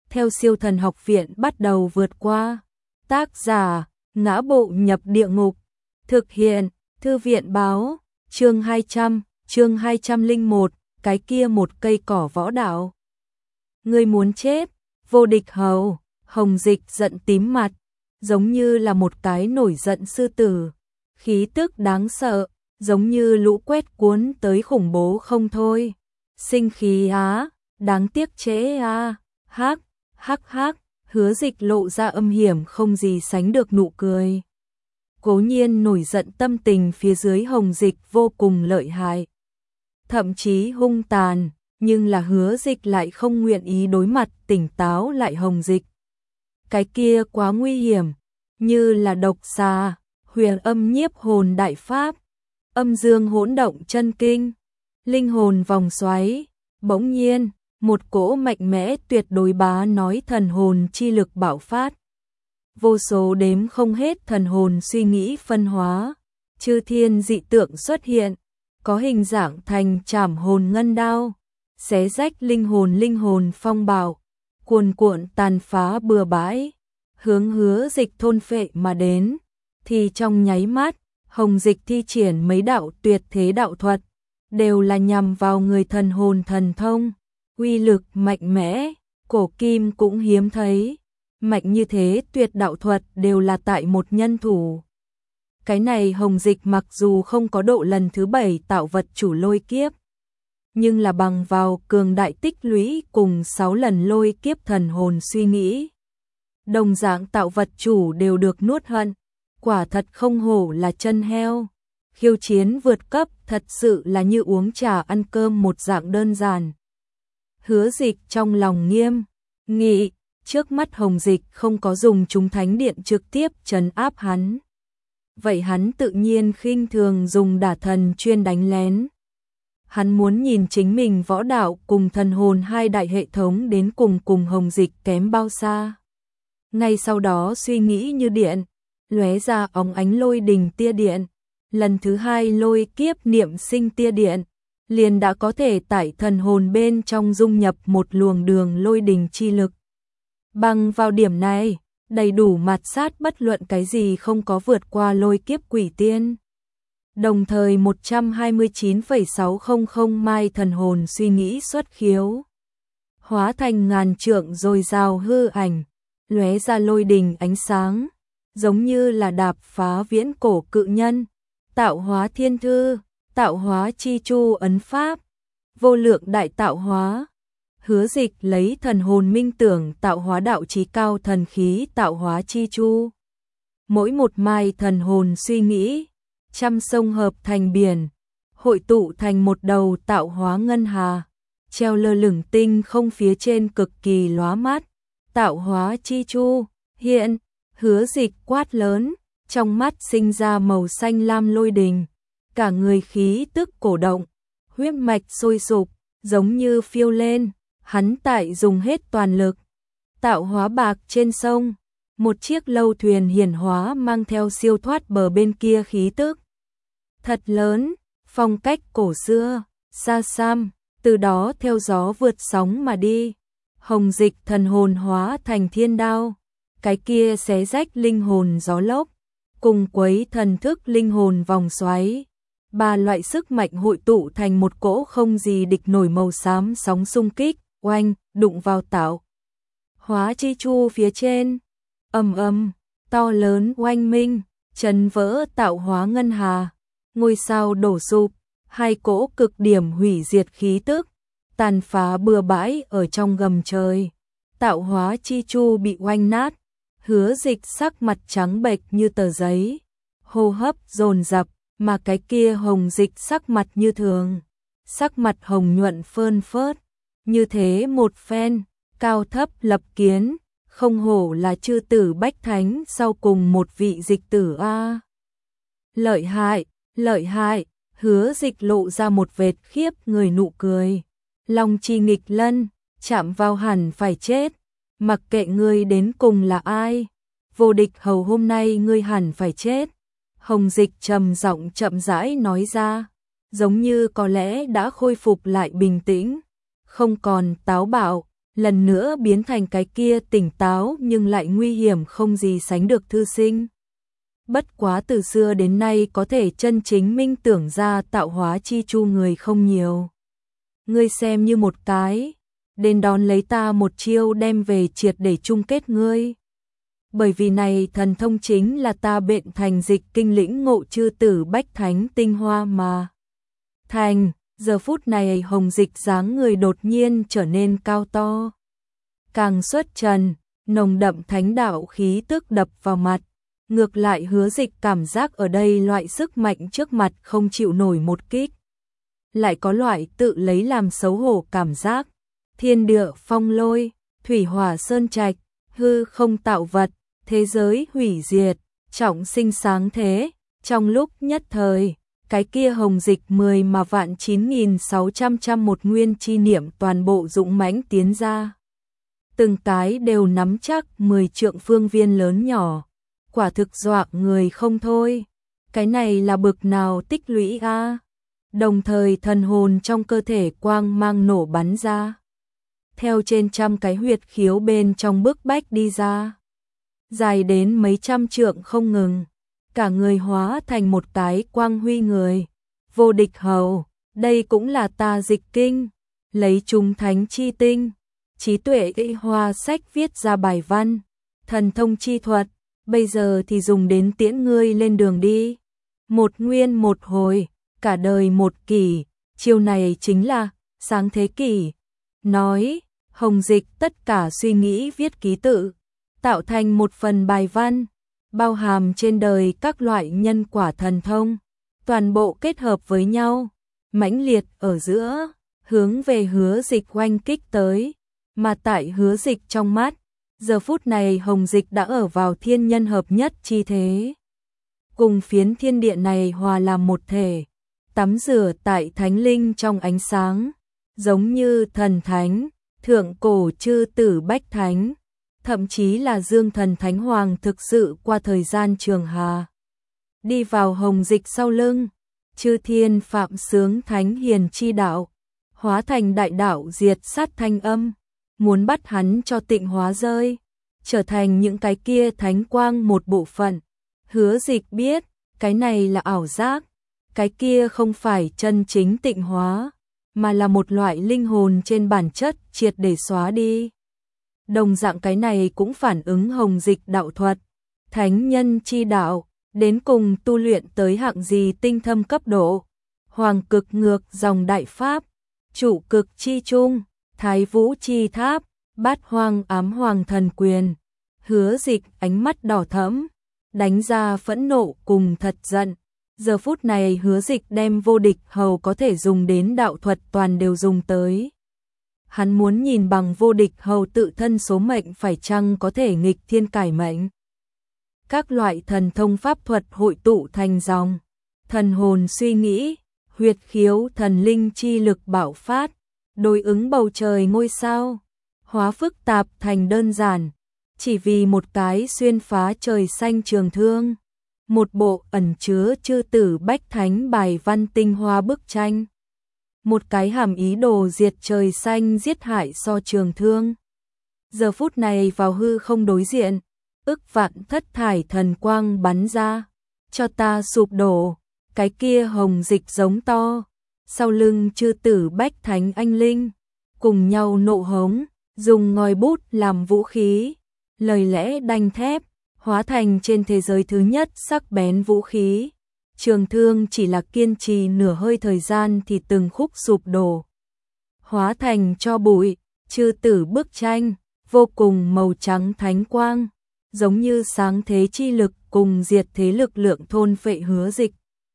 theo Siêu Thần Học Viện bắt đầu vượt qua. Tác giả: Ngã Bộ Nhập Địa Ngục. Thực hiện: Thư viện báo. Chương 200, chương 201, cái kia một cây cỏ võ đạo. Ngươi muốn chết? Vô Địch hầu. Hồng Dịch giận tím mặt, giống như là một cái nổi giận sư tử, khí tức đáng sợ, giống như lũ quét cuốn tới khủng bố không thôi. Sinh khí á, đáng tiếc chế a. Hắc, hắc hắc, Hứa Dịch lộ ra âm hiểm không gì sánh được nụ cười. Cố nhiên nổi giận tâm tình phía dưới Hồng Dịch vô cùng lợi hại, thậm chí hung tàn, nhưng là Hứa Dịch lại không nguyện ý đối mặt tỉnh táo lại Hồng Dịch. Cái kia quá nguy hiểm, như là độc xà, huyền âm nhiếp hồn đại pháp, âm dương hỗn động chân kinh, linh hồn vòng xoáy. Bỗng nhiên, một cỗ mạnh mẽ tuyệt đối bá nói thần hồn chi lực bạo phát. Vô số đếm không hết thần hồn suy nghĩ phân hóa, chư thiên dị tượng xuất hiện, có hình dạng thành trảm hồn ngân đao, xé rách linh hồn phong bạo, cuồn cuộn tàn phá bừa bãi, hướng Hứa Dịch thôn phệ mà đến. Thì trong nháy mắt, Hồng Dịch thi triển mấy đạo tuyệt thế đạo thuật, đều là nhằm vào người thần hồn thần thông, uy lực mạnh mẽ, cổ kim cũng hiếm thấy. Mạnh như thế tuyệt đạo thuật đều là tại một nhân thủ. Cái này Hồng Dịch mặc dù không có độ lần thứ 7 tạo vật chủ lôi kiếp, nhưng là bằng vào cường đại tích lũy cùng 6 lần lôi kiếp thần hồn suy nghĩ, đồng dạng tạo vật chủ đều được nuốt hận. Quả thật không hổ là chân heo. Khiêu chiến vượt cấp thật sự là như uống trà ăn cơm một dạng đơn giản. Hứa Dịch trong lòng nghiêm nghị, trước mắt Hồng Dịch không có dùng chúng thánh điện trực tiếp trấn áp hắn, vậy hắn tự nhiên khinh thường dùng đả thần chuyên đánh lén. Hắn muốn nhìn chính mình võ đạo cùng thần hồn hai đại hệ thống đến cùng Hồng Dịch kém bao xa. Ngay sau đó suy nghĩ như điện, lóe ra óng ánh lôi đình tia điện, lần thứ 2 lôi kiếp niệm sinh tia điện, liền đã có thể tại thần hồn bên trong dung nhập một luồng đường lôi đình chi lực. Bằng vào điểm này, đầy đủ mạt sát bất luận cái gì không có vượt qua lôi kiếp quỷ tiên. Đồng thời 129,600 mai thần hồn suy nghĩ xuất khiếu, hóa thành ngàn trượng dồi dào hư ảnh, lóe ra lôi đình ánh sáng, giống như là đạp phá viễn cổ cự nhân, tạo hóa thiên thư, tạo hóa chi chu ấn pháp, vô lượng đại tạo hóa. Hứa Dịch lấy thần hồn minh tưởng tạo hóa đạo chí cao thần khí tạo hóa chi chu. Mỗi một mai thần hồn suy nghĩ, trăm sông hợp thành biển, hội tụ thành một đầu tạo hóa ngân hà, treo lơ lửng tinh không phía trên cực kỳ lóa mắt. Tạo hóa chi chu hiện. Hứa Dịch quát lớn, trong mắt sinh ra màu xanh lam lôi đình, cả người khí tức cổ động, huyết mạch sôi sục, giống như phiêu lên. Hắn tại dùng hết toàn lực. Tạo hóa bạc trên sông, một chiếc lâu thuyền hiển hóa mang theo siêu thoát bờ bên kia khí tức thật lớn, phong cách cổ xưa, xa xăm, từ đó theo gió vượt sóng mà đi. Hồng Dịch thần hồn hóa thành thiên đao, cái kia xé rách linh hồn gió lốc, cùng quấy thần thức linh hồn vòng xoáy. Ba loại sức mạnh hội tụ thành một cỗ không gì địch nổi màu xám sóng xung kích, oanh, đụng vào tạo hóa chi chu phía trên. Ầm ầm, to lớn oanh minh, chấn vỡ tạo hóa ngân hà, ngôi sao đổ sụp, hai cỗ cực điểm hủy diệt khí tức tàn phá bừa bãi ở trong gầm trời. Tạo hóa chi chu bị oanh nát, Hứa Dịch sắc mặt trắng bệch như tờ giấy, hô hấp dồn dập, mà cái kia Hồng Dịch sắc mặt như thường, sắc mặt hồng nhuận phơn phớt. Như thế một phen, cao thấp lập kiến, không hổ là chư tử bách thánh sau cùng một vị dịch tử a. Lợi hại, lợi hại. Hứa Dịch lộ ra một vệt khiếp người nụ cười. Long chi nghịch lân, chạm vào hẳn phải chết, mặc kệ ngươi đến cùng là ai, Vô Địch hầu hôm nay ngươi hẳn phải chết. Hồng Dịch trầm giọng chậm rãi nói ra, giống như có lẽ đã khôi phục lại bình tĩnh, không còn táo bạo, lần nữa biến thành cái kia tỉnh táo nhưng lại nguy hiểm không gì sánh được thư sinh. Bất quá từ xưa đến nay có thể chân chính minh tưởng ra tạo hóa chi chu người không nhiều. Ngươi xem như một cái, đến đón lấy ta một chiêu đem về triệt để chung kết ngươi. Bởi vì này thần thông chính là ta bệnh thành dịch kinh lĩnh ngộ chư tử bách thánh tinh hoa mà. Thành, giờ phút này Hồng Dịch dáng người đột nhiên trở nên cao to. Càng xuất trần, nồng đậm thánh đạo khí tức đập vào mặt. Ngược lại Hứa Dịch cảm giác ở đây loại sức mạnh trước mặt không chịu nổi một kích. Lại có loại tự lấy làm xấu hổ cảm giác. Thiên địa phong lôi, thủy hỏa sơn trạch, hư không tạo vật, thế giới hủy diệt, trọng sinh sáng thế. Trong lúc nhất thời, cái kia Hồng Dịch 10 mà vạn 9.600 một nguyên chi niệm toàn bộ dũng mãnh tiến ra. Từng cái đều nắm chắc 10 trượng phương viên lớn nhỏ. Quả thực dọa người không thôi. Cái này là bực nào tích lũy a? Đồng thời thần hồn trong cơ thể quang mang nổ bắn ra. Theo trên trăm cái huyệt khiếu bên trong bức bách đi ra. Dài đến mấy trăm trượng không ngừng. Cả người hóa thành một cái quang huy người. Vô địch hầu, đây cũng là ta dịch kinh. Lấy chúng thánh chi tinh, trí tuệ y hoa sách viết ra bài văn. Thần thông chi thuật, bây giờ thì dùng đến tiễn ngươi lên đường đi. Một nguyên một hồi, cả đời một kỷ, chiêu này chính là sáng thế kỷ. Nói, Hồng Dịch tất cả suy nghĩ viết ký tự, tạo thành một phần bài văn, bao hàm trên đời các loại nhân quả thần thông, toàn bộ kết hợp với nhau, mãnh liệt ở giữa, hướng về Hứa Dịch oanh kích tới, mà tại Hứa Dịch trong mắt, giờ phút này Hồng Dịch đã ở vào thiên nhân hợp nhất chi thế. Cùng phiến thiên địa này hòa làm một thể, tắm rửa tại thánh linh trong ánh sáng, giống như thần thánh, thượng cổ chư tử bách thánh, thậm chí là Dương Thần Thánh Hoàng thực sự qua thời gian trường hà. Đi vào Hồng Dịch sau lưng, chư thiên phạm sướng thánh hiền chi đạo, hóa thành đại đạo diệt sát thanh âm, muốn bắt hắn cho tịnh hóa rơi, trở thành những cái kia thánh quang một bộ phận. Hứa Dịch biết, cái này là ảo giác, cái kia không phải chân chính tịnh hóa, mà là một loại linh hồn trên bản chất triệt để xóa đi. Đồng dạng cái này cũng phản ứng Hồng Dịch đạo thuật, thánh nhân chi đạo, đến cùng tu luyện tới hạng gì tinh thâm cấp độ. Hoàng cực ngược dòng đại pháp, chủ cực chi trung, thái vũ chi tháp, bát hoang ám hoàng thần quyền. Hứa Dịch ánh mắt đỏ thẫm, đánh ra phẫn nộ cùng thật giận. Giờ phút này Hứa Dịch đem vô địch hầu có thể dùng đến đạo thuật toàn đều dùng tới. Hắn muốn nhìn bằng vô địch hầu tự thân số mệnh phải chăng có thể nghịch thiên cải mệnh. Các loại thần thông pháp thuật hội tụ thành dòng, thần hồn suy nghĩ, huyệt khiếu thần linh chi lực bạo phát, đối ứng bầu trời ngôi sao, hóa phức tạp thành đơn giản, chỉ vì một cái xuyên phá trời xanh trường thương, một bộ ẩn chứa chư tử bách thánh bài văn tinh hoa bức tranh, một cái hàm ý đồ diệt trời xanh giết hại so trường thương. Giờ phút này vào hư không đối diện, ức vạn thất thải thần quang bắn ra, cho ta sụp đổ, cái kia Hồng Dịch giống to, sau lưng chư tử bách thánh anh linh, cùng nhau nộ hống, dùng ngòi bút làm vũ khí, lời lẽ đanh thép, hóa thành trên thế giới thứ nhất sắc bén vũ khí. Trường thương chỉ là kiên trì nửa hơi thời gian thì từng khúc sụp đổ, hóa thành cho bụi, chư tử bức tranh, vô cùng màu trắng thánh quang, giống như sáng thế chi lực cùng diệt thế lực lượng thôn phệ Hứa Dịch.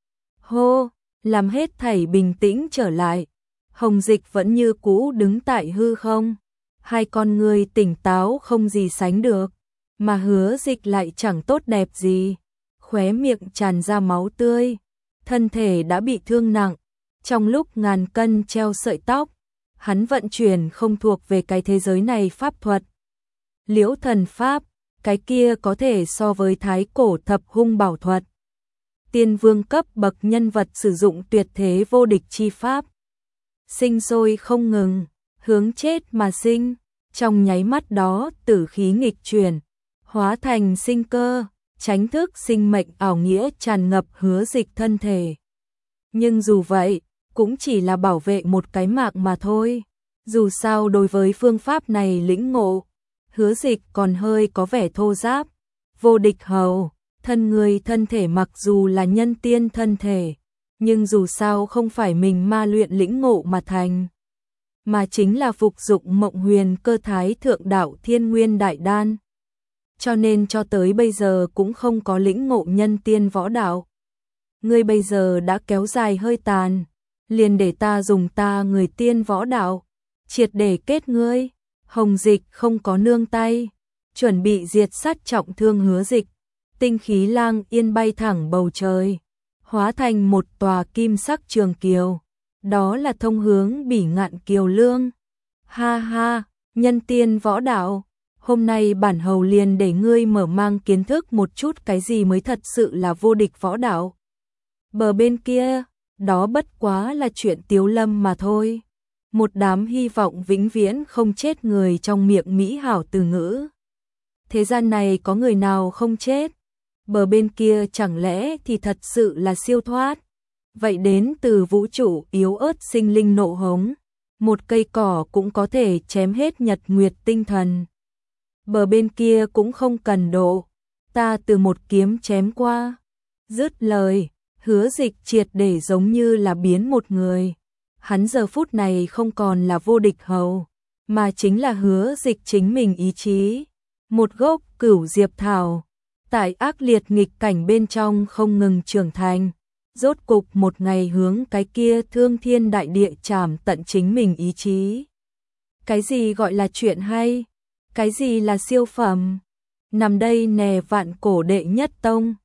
Hô, làm hết thảy bình tĩnh trở lại, Hồng Dịch vẫn như cũ đứng tại hư không, hai con người tỉnh táo không gì sánh được, mà Hứa Dịch lại chẳng tốt đẹp gì, khóe miệng tràn ra máu tươi, thân thể đã bị thương nặng, trong lúc ngàn cân treo sợi tóc, hắn vận chuyển không thuộc về cái thế giới này pháp thuật. Liễu thần pháp, cái kia có thể so với thái cổ thập hung bảo thuật. Tiên vương cấp bậc nhân vật sử dụng tuyệt thế vô địch chi pháp. Sinh sôi không ngừng, hướng chết mà sinh, Trong nháy mắt đó, tử khí nghịch chuyển, hóa thành sinh cơ, tránh thức sinh mệnh ảo nghĩa tràn ngập Hứa Dịch thân thể. Nhưng dù vậy, cũng chỉ là bảo vệ một cái mạng mà thôi. Dù sao đối với phương pháp này lĩnh ngộ, Hứa Dịch còn hơi có vẻ thô ráp. Vô địch hầu, thân người thân thể mặc dù là nhân tiên thân thể, nhưng dù sao không phải mình ma luyện lĩnh ngộ mà thành, mà chính là phục dụng Mộng Huyền Cơ Thái Thượng Đạo Thiên Nguyên Đại Đan. Cho nên cho tới bây giờ cũng không có lĩnh ngộ nhân tiên võ đạo. Ngươi bây giờ đã kéo dài hơi tàn, liền để ta dùng ta người tiên võ đạo, triệt để kết ngươi. Hồng Dịch không có nương tay, chuẩn bị diệt sát trọng thương Hứa Dịch. Tinh khí lang yên bay thẳng bầu trời, hóa thành một tòa kim sắc trường kiều. Đó là thông hướng Bỉ Ngạn Kiều Lương. Ha ha, nhân tiên võ đạo, hôm nay bản hầu liền để ngươi mở mang kiến thức một chút cái gì mới thật sự là vô địch võ đạo. Bờ bên kia, đó bất quá là chuyện tiếu lâm mà thôi. Một đám hy vọng vĩnh viễn không chết người trong miệng mỹ hảo từ ngữ. Thế gian này có người nào không chết? Bờ bên kia chẳng lẽ thì thật sự là siêu thoát? Vậy đến từ vũ trụ yếu ớt sinh linh nộ hống, một cây cỏ cũng có thể chém hết nhật nguyệt tinh thần. Bờ bên kia cũng không cần độ, ta từ một kiếm chém qua. Dứt lời, Hứa Dịch triệt để giống như là biến một người. Hắn giờ phút này không còn là vô địch hầu, mà chính là Hứa Dịch chính mình ý chí. Một gốc cửu diệp thảo, tại ác liệt nghịch cảnh bên trong không ngừng trưởng thành. Rốt cục một ngày hướng cái kia thương thiên đại địa trảm tận chính mình ý chí. Cái gì gọi là chuyện hay? Cái gì là siêu phẩm? Nằm đây nè vạn cổ đệ nhất tông.